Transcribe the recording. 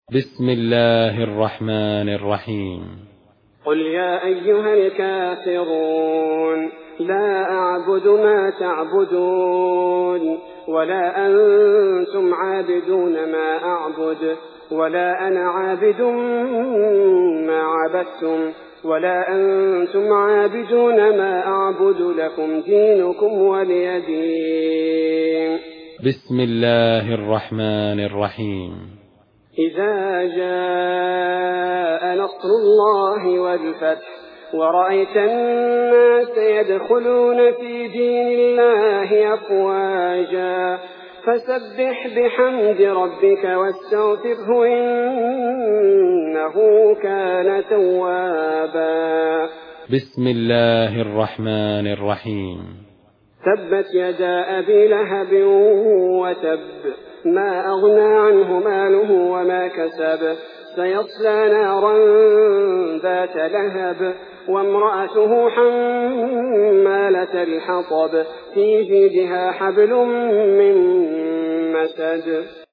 بسم الله الرحمن الرحيم. قل يا أيها الكافرون لا أعبد ما تعبدون ولا أنتم عابدون ما أعبد ولا أنا عابد ما عبدتم ولا أنتم عابدون ما أعبد لكم دينكم ولي دين. بسم الله الرحمن الرحيم. إذا جاء نصر الله والفتح ورأيت الناس يدخلون في دين الله أفواجا فسبح بحمد ربك واستغفره إنه كان توابا. بسم الله الرحمن الرحيم. تبت يدا أبي لهب وتب ما أغنى عنه ماله وما كسب سيصلى نارا ذات لهب وامرأته حمالة الحطب في جيدها حبل من مسد.